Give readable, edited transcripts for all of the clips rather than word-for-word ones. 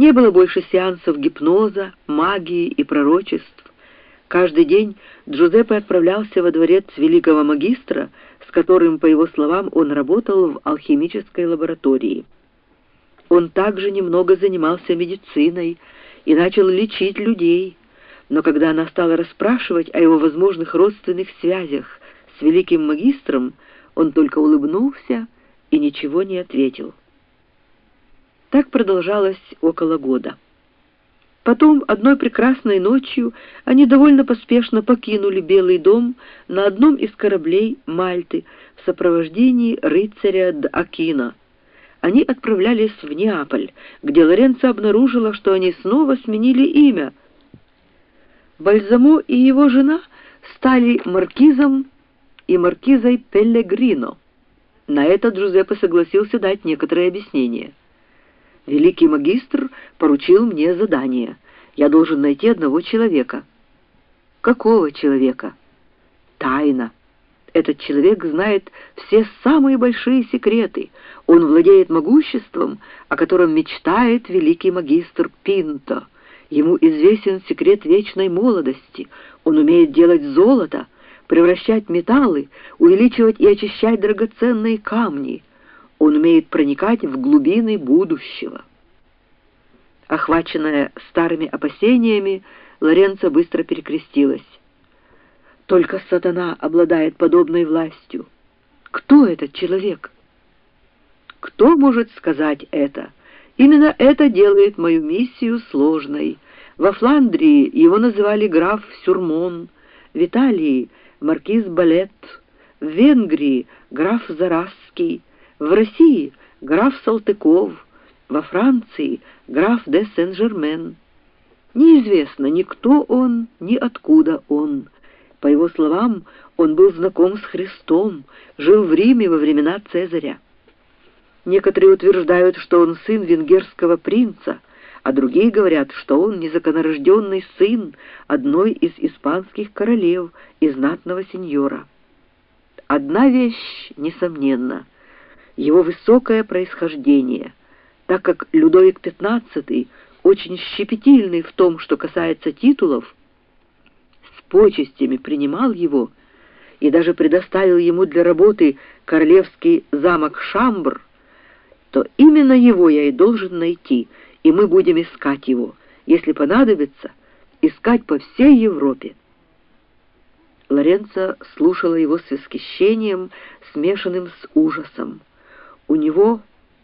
Не было больше сеансов гипноза, магии и пророчеств. Каждый день Джузеппе отправлялся во дворец великого магистра, с которым, по его словам, он работал в алхимической лаборатории. Он также немного занимался медициной и начал лечить людей, но когда она стала расспрашивать о его возможных родственных связях с великим магистром, он только улыбнулся и ничего не ответил. Так продолжалось около года. Потом, одной прекрасной ночью, они довольно поспешно покинули Белый дом на одном из кораблей Мальты в сопровождении рыцаря д'Акино. Они отправлялись в Неаполь, где Лоренцо обнаружила, что они снова сменили имя. Бальзамо и его жена стали маркизом и маркизой Пеллегрино. На это Джузеппе согласился дать некоторые объяснения. «Великий магистр поручил мне задание. Я должен найти одного человека». «Какого человека?» «Тайна. Этот человек знает все самые большие секреты. Он владеет могуществом, о котором мечтает великий магистр Пинто. Ему известен секрет вечной молодости. Он умеет делать золото, превращать металлы, увеличивать и очищать драгоценные камни. Он умеет проникать в глубины будущего». Охваченная старыми опасениями, Лоренцо быстро перекрестилась. «Только сатана обладает подобной властью. Кто этот человек?» «Кто может сказать это? Именно это делает мою миссию сложной. Во Фландрии его называли граф Сюрмон, в Италии — маркиз Балет, в Венгрии — граф Зарасский, в России — граф Салтыков, во Франции — граф де Сен-Жермен. Неизвестно ни кто он, ни откуда он. По его словам, он был знаком с Христом, жил в Риме во времена Цезаря. Некоторые утверждают, что он сын венгерского принца, а другие говорят, что он незаконнорожденный сын одной из испанских королев и знатного сеньора. Одна вещь несомненна — его высокое происхождение, так как Людовик XV, очень щепетильный в том, что касается титулов, с почестями принимал его и даже предоставил ему для работы королевский замок Шамбр, то именно его я и должен найти, и мы будем искать его, если понадобится, искать по всей Европе. Лоренцо слушала его с восхищением, смешанным с ужасом. У него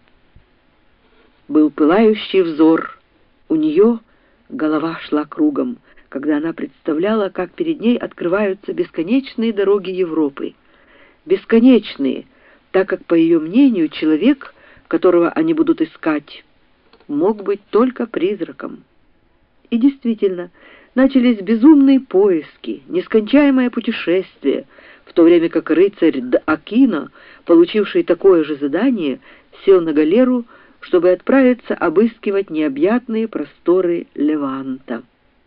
был пылающий взор, у нее голова шла кругом, когда она представляла, как перед ней открываются бесконечные дороги Европы. Бесконечные, так как, по ее мнению, человек, которого они будут искать, мог быть только призраком. И действительно, начались безумные поиски, нескончаемое путешествие, в то время как рыцарь д'Акино, получивший такое же задание, сел на галеру, чтобы отправиться обыскивать необъятные просторы Леванта.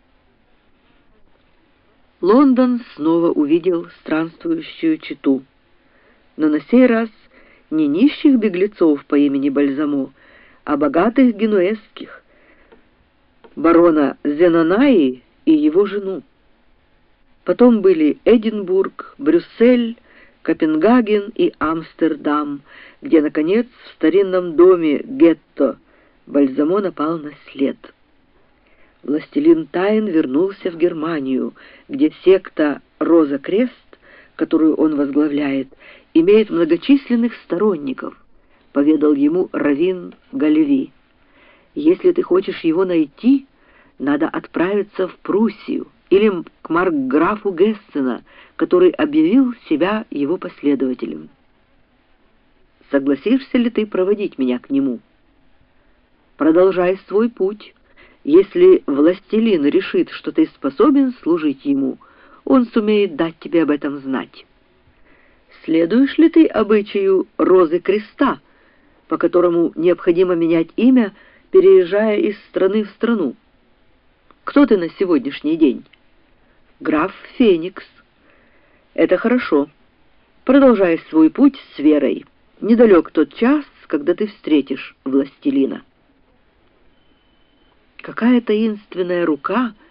Лондон снова увидел странствующую чету, но на сей раз не нищих беглецов по имени Бальзамо, а богатых генуэзских, барона Зенонаи и его жену. Потом были Эдинбург, Брюссель, Копенгаген и Амстердам, где, наконец, в старинном доме гетто Бальзамо напал на след. Властелин тайн вернулся в Германию, где секта Роза-Крест, которую он возглавляет, имеет многочисленных сторонников, поведал ему раввин Галеви. Если ты хочешь его найти, надо отправиться в Пруссию или к маркграфу Гессена, который объявил себя его последователем. Согласишься ли ты проводить меня к нему? Продолжай свой путь. Если властелин решит, что ты способен служить ему, он сумеет дать тебе об этом знать. Следуешь ли ты обычаю Розы Креста, по которому необходимо менять имя, переезжая из страны в страну? Кто ты на сегодняшний день? Граф Феникс. Это хорошо. Продолжай свой путь с верой. Недалек тот час, когда ты встретишь властелина. Какая таинственная рука